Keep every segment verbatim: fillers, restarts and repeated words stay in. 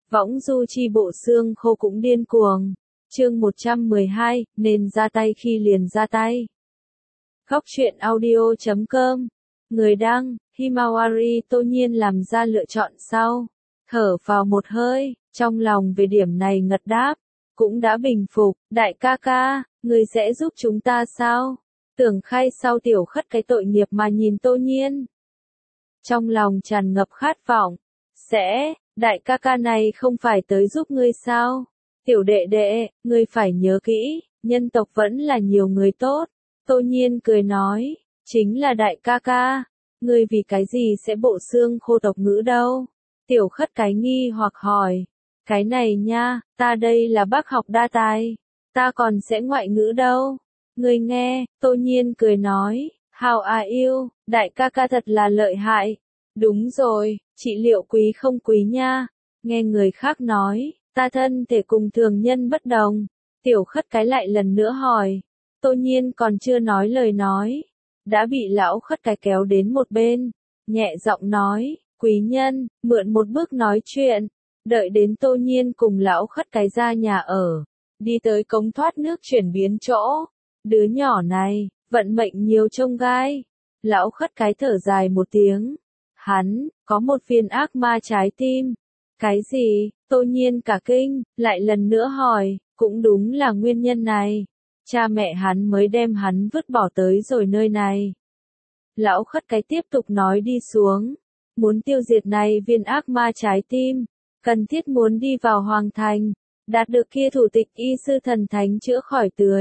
Võng du chi bộ xương khô cũng điên cuồng. Chương một trăm mười hai, nên ra tay khi liền ra tay. Góc truyện audio chấm com. Người đăng, Himawari tô nhiên làm ra lựa chọn sau. Thở vào một hơi, trong lòng về điểm này ngật đáp. Cũng đã bình phục, đại ca ca, người sẽ giúp chúng ta sao? Tưởng Khai sau tiểu khất cái tội nghiệp mà nhìn tô nhiên. Trong lòng tràn ngập khát vọng. Sẽ, đại ca ca này không phải tới giúp ngươi sao? Tiểu đệ đệ, ngươi phải nhớ kỹ, nhân tộc vẫn là nhiều người tốt. Tô nhiên cười nói, chính là đại ca ca, ngươi vì cái gì sẽ bộ xương khô tộc ngữ đâu? Tiểu khất cái nghi hoặc hỏi, cái này nha, ta đây là bác học đa tài, ta còn sẽ ngoại ngữ đâu. Ngươi nghe, tô nhiên cười nói, how are you, đại ca ca thật là lợi hại. Đúng rồi, trị liệu quý không quý nha. Nghe người khác nói, ta thân thể cùng thường nhân bất đồng. Tiểu khất cái lại lần nữa hỏi. Tô nhiên còn chưa nói lời nói. Đã bị lão khất cái kéo đến một bên. Nhẹ giọng nói, quý nhân, mượn một bước nói chuyện. Đợi đến tô nhiên cùng lão khất cái ra nhà ở. Đi tới cống thoát nước chuyển biến chỗ. Đứa nhỏ này, vận mệnh nhiều trông gai. Lão khất cái thở dài một tiếng. Hắn, có một viên ác ma trái tim. Cái gì? Tô nhiên cả kinh, lại lần nữa hỏi, cũng đúng là nguyên nhân này. Cha mẹ hắn mới đem hắn vứt bỏ tới rồi nơi này. Lão khất cái tiếp tục nói đi xuống. Muốn tiêu diệt này viên ác ma trái tim. Cần thiết muốn đi vào hoàng thành. Đạt được kia thủ tịch y sư thần thánh chữa khỏi tưới.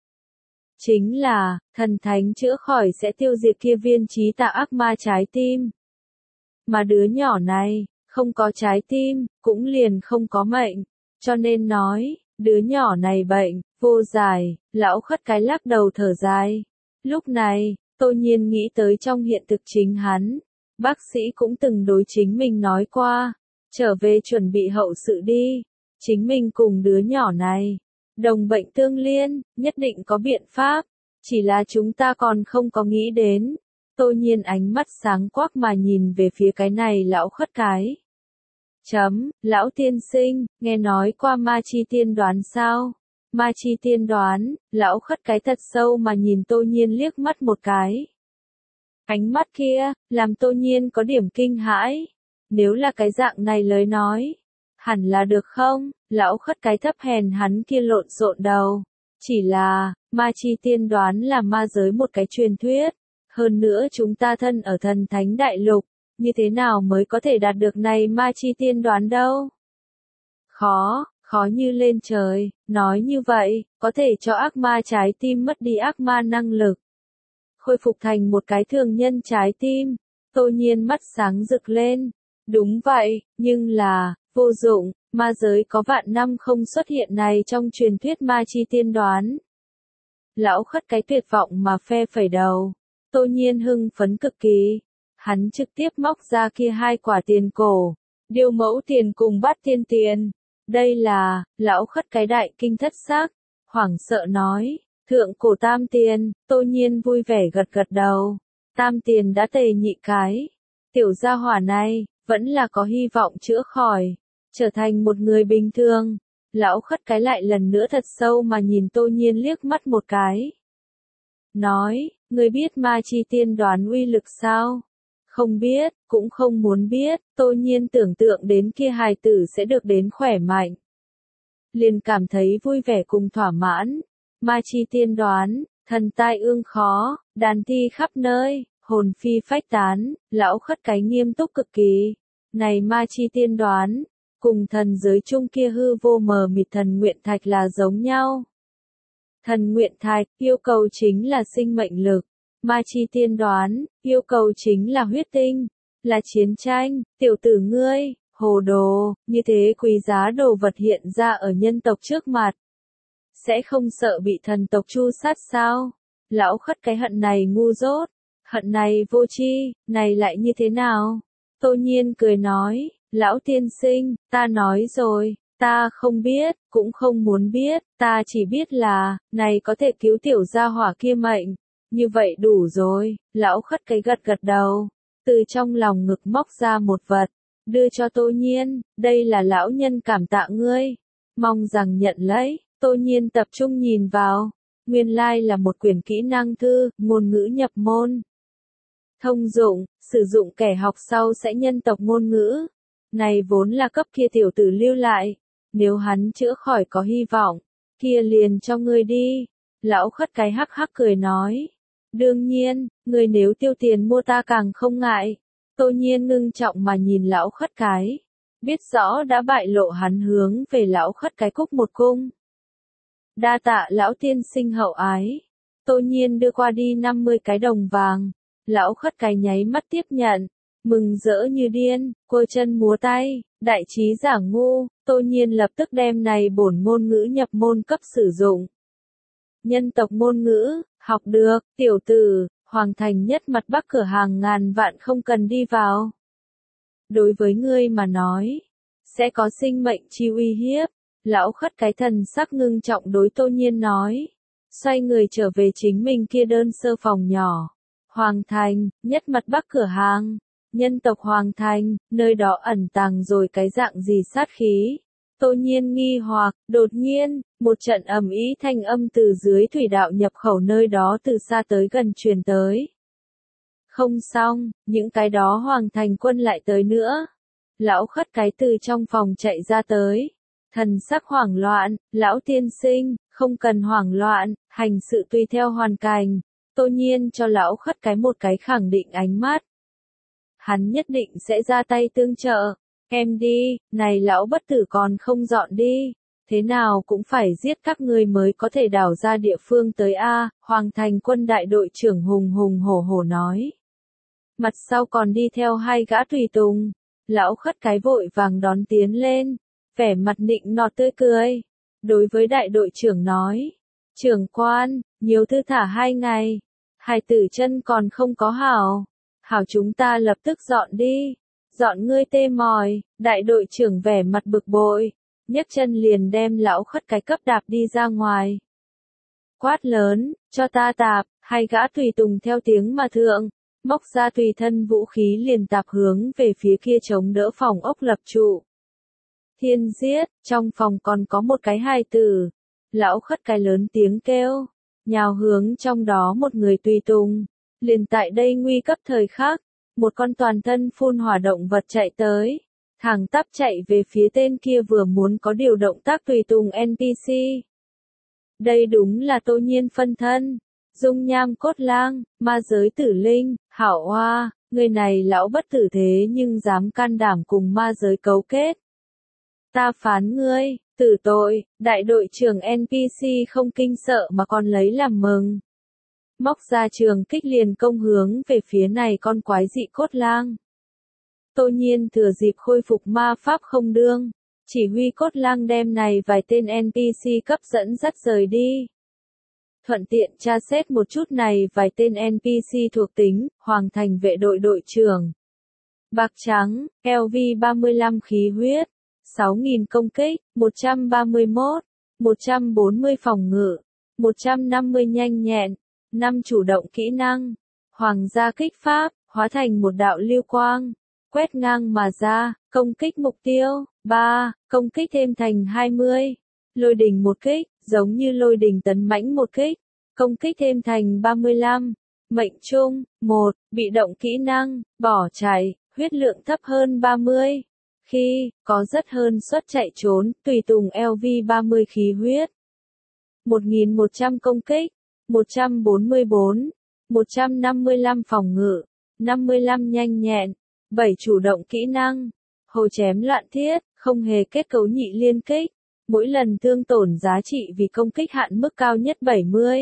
Chính là, thần thánh chữa khỏi sẽ tiêu diệt kia viên trí tạo ác ma trái tim. Mà đứa nhỏ này, không có trái tim, cũng liền không có mệnh. Cho nên nói, đứa nhỏ này bệnh, vô giải, lão khất cái lắc đầu thở dài. Lúc này, tô nhiên nghĩ tới trong hiện thực chính hắn. Bác sĩ cũng từng đối chính mình nói qua, trở về chuẩn bị hậu sự đi. Chính mình cùng đứa nhỏ này, đồng bệnh tương liên, nhất định có biện pháp. Chỉ là chúng ta còn không có nghĩ đến. Tô nhiên ánh mắt sáng quắc mà nhìn về phía cái này lão khất cái. Chấm, lão tiên sinh, nghe nói qua ma chi tiên đoán sao? Ma chi tiên đoán, lão khất cái thật sâu mà nhìn tô nhiên liếc mắt một cái. Ánh mắt kia, làm tô nhiên có điểm kinh hãi. Nếu là cái dạng này lời nói, hẳn là được không? Lão khất cái thấp hèn hắn kia lộn xộn đầu. Chỉ là, ma chi tiên đoán là ma giới một cái truyền thuyết. Hơn nữa chúng ta thân ở thần thánh đại lục, như thế nào mới có thể đạt được này ma chi tiên đoán đâu? Khó, khó như lên trời, nói như vậy, có thể cho ác ma trái tim mất đi ác ma năng lực. Khôi phục thành một cái thường nhân trái tim, tô nhiên mắt sáng rực lên. Đúng vậy, nhưng là, vô dụng, ma giới có vạn năm không xuất hiện này trong truyền thuyết ma chi tiên đoán. Lão khất cái tuyệt vọng mà phe phẩy đầu. Tô nhiên hưng phấn cực kỳ. Hắn trực tiếp móc ra kia hai quả tiền cổ. Điêu mẫu tiền cùng bát thiên tiền. Đây là, lão khất cái đại kinh thất xác. Hoảng sợ nói, thượng cổ tam tiền. Tô nhiên vui vẻ gật gật đầu. Tam tiền đã tề nhị cái. Tiểu gia hỏa này, vẫn là có hy vọng chữa khỏi. Trở thành một người bình thường. Lão khất cái lại lần nữa thật sâu mà nhìn tô nhiên liếc mắt một cái. Nói, ngươi biết ma chi tiên đoán uy lực sao? Không biết, cũng không muốn biết, tô nhiên tưởng tượng đến kia hài tử sẽ được đến khỏe mạnh. Liền cảm thấy vui vẻ cùng thỏa mãn. Ma chi tiên đoán, thần tai ương khó, đàn thi khắp nơi, hồn phi phách tán, lão khất cái nghiêm túc cực kỳ. Này ma chi tiên đoán, cùng thần giới chung kia hư vô mờ mịt thần nguyện thạch là giống nhau. Thần nguyện thạch, yêu cầu chính là sinh mệnh lực. Ma chi tiên đoán, yêu cầu chính là huyết tinh, là chiến tranh. Tiểu tử ngươi, hồ đồ, như thế quý giá đồ vật hiện ra ở nhân tộc trước mặt. Sẽ không sợ bị thần tộc tru sát sao? Lão khất cái hận này ngu dốt, hận này vô tri, này lại như thế nào? Tô nhiên cười nói, lão tiên sinh, ta nói rồi. Ta không biết, cũng không muốn biết, ta chỉ biết là, này có thể cứu tiểu gia hỏa kia mệnh. Như vậy đủ rồi, lão khất cái gật gật đầu. Từ trong lòng ngực móc ra một vật, đưa cho Tô Nhiên, đây là lão nhân cảm tạ ngươi, mong rằng nhận lấy. Tô Nhiên tập trung nhìn vào, nguyên lai là một quyển kỹ năng thư, ngôn ngữ nhập môn. Thông dụng, sử dụng kẻ học sau sẽ nhân tộc ngôn ngữ. Này vốn là cấp kia tiểu tử lưu lại, nếu hắn chữa khỏi có hy vọng, kia liền cho ngươi đi. Lão khất cái hắc hắc cười nói. Đương nhiên, ngươi nếu tiêu tiền mua ta càng không ngại. Tô Nhiên ngưng trọng mà nhìn lão khất cái, biết rõ đã bại lộ hắn hướng về lão khất cái cúc một cung. Đa tạ lão tiên sinh hậu ái. Tô Nhiên đưa qua đi năm mươi cái đồng vàng. Lão khất cái nháy mắt tiếp nhận, mừng rỡ như điên, quơ chân múa tay, đại trí giả ngu. Tô Nhiên lập tức đem này bổn ngôn ngữ nhập môn cấp sử dụng. Nhân tộc ngôn ngữ, học được, tiểu tử, Hoàng Thành nhất mặt bắc cửa hàng ngàn vạn không cần đi vào. Đối với ngươi mà nói, sẽ có sinh mệnh chi uy hiếp. Lão khất cái thần sắc ngưng trọng đối Tô Nhiên nói. Xoay người trở về chính mình kia đơn sơ phòng nhỏ. Hoàng Thành, nhất mặt bắc cửa hàng. Nhân tộc Hoàng Thành, nơi đó ẩn tàng rồi cái dạng gì sát khí. Tô Nhiên nghi hoặc, đột nhiên, một trận ầm ĩ thanh âm từ dưới thủy đạo nhập khẩu nơi đó từ xa tới gần truyền tới. Không xong, những cái đó Hoàng Thành quân lại tới nữa. Lão khất cái từ trong phòng chạy ra tới. Thần sắc hoảng loạn, lão tiên sinh, không cần hoảng loạn, hành sự tùy theo hoàn cảnh. Tô Nhiên cho lão khất cái một cái khẳng định ánh mắt. Hắn nhất định sẽ ra tay tương trợ. Em đi, này lão bất tử còn không dọn đi. Thế nào cũng phải giết các ngươi mới có thể đào ra địa phương tới A, Hoàng Thành quân đại đội trưởng hùng hùng hổ hổ nói. Mặt sau còn đi theo hai gã tùy tùng. Lão khất cái vội vàng đón tiến lên. Vẻ mặt nịnh nọt tươi cười. Đối với đại đội trưởng nói. Trưởng quan, nhiều thư thả hai ngày. Hai tử chân còn không có hảo. Hảo chúng ta lập tức dọn đi. Dọn ngươi tê mỏi, đại đội trưởng vẻ mặt bực bội. Nhấc chân liền đem lão khất cái cấp đạp đi ra ngoài. Quát lớn, cho ta tạp, hai gã tùy tùng theo tiếng mà thượng. Móc ra tùy thân vũ khí liền tạp hướng về phía kia chống đỡ phòng ốc lập trụ. Thiên giết, trong phòng còn có một cái hài tử. Lão khất cái lớn tiếng kêu, nhào hướng trong đó một người tùy tùng. Liền tại đây nguy cấp thời khắc, một con toàn thân phun hỏa động vật chạy tới, thẳng tắp chạy về phía tên kia vừa muốn có điều động tác tùy tùng en pê xê. Đây đúng là Tô Nhiên phân thân, dung nham cốt lang, ma giới tử linh, hảo oa, người này lão bất tử thế nhưng dám can đảm cùng ma giới cấu kết. Ta phán ngươi, tử tội, đại đội trưởng en pê xê không kinh sợ mà còn lấy làm mừng. Móc ra trường kích liền công hướng về phía này con quái dị cốt lang. Tô Nhiên thừa dịp khôi phục ma pháp không đương, chỉ huy cốt lang đem này vài tên en pê xê cấp dẫn dắt rời đi. Thuận tiện tra xét một chút này vài tên en pê xê thuộc tính, Hoàng Thành vệ đội đội trưởng. Bạc trắng, lv ba mươi lăm khí huyết, sáu nghìn công kích, một trăm ba mươi mốt, một trăm bốn mươi phòng ngự, một trăm năm mươi nhanh nhẹn. năm chủ động kỹ năng, hoàng gia kích pháp, hóa thành một đạo lưu quang, quét ngang mà ra, công kích mục tiêu, ba, công kích thêm thành hai mươi, lôi đình một kích, giống như lôi đình tấn mãnh một kích, công kích thêm thành ba mươi lăm, mệnh trung, một, bị động kỹ năng, bỏ chạy, huyết lượng thấp hơn ba mươi, khi, có rất hơn suất chạy trốn, tùy tùng lv ba mươi khí huyết, một nghìn một trăm công kích, một trăm bốn mươi bốn, một trăm năm mươi lăm phòng ngự, năm mươi lăm nhanh nhẹn, bảy chủ động kỹ năng, hồ chém loạn thiết, không hề kết cấu nhị liên kích, mỗi lần thương tổn giá trị vì công kích hạn mức cao nhất bảy mươi.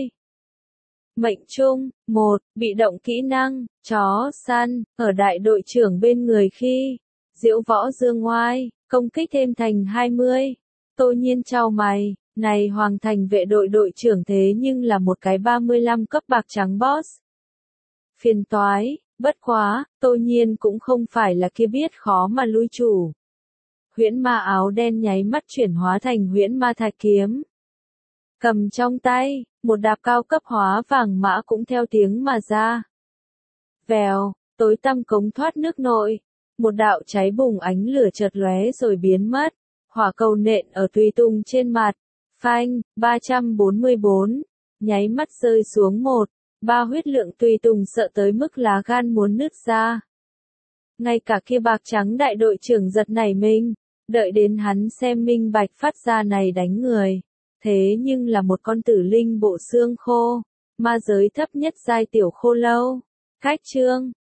Mệnh trung, một, bị động kỹ năng, chó săn, ở đại đội trưởng bên người khi, diễu võ dương ngoai, công kích thêm thành hai mươi. Tô Nhiên chau mày. Này Hoàng Thành vệ đội đội trưởng thế nhưng là một cái ba mươi lăm cấp bạc trắng boss. Phiền toái, bất quá, Tô Nhiên cũng không phải là kia biết khó mà lui chủ. Huyễn ma áo đen nháy mắt chuyển hóa thành huyễn ma thạch kiếm. Cầm trong tay, một đạp cao cấp hóa vàng mã cũng theo tiếng mà ra. Vèo, tối tăm cống thoát nước nội. Một đạo cháy bùng ánh lửa chợt lóe rồi biến mất. Hỏa cầu nện ở Tùy Tùng trên mặt. Phanh, ba trăm bốn mươi bốn. Nháy mắt rơi xuống một. Ba huyết lượng Tùy Tùng sợ tới mức lá gan muốn nứt ra. Ngay cả kia bạc trắng đại đội trưởng giật nảy mình. Đợi đến hắn xem minh bạch phát ra này đánh người. Thế nhưng là một con tử linh bộ xương khô. Ma giới thấp nhất giai tiểu khô lâu. Cách chương.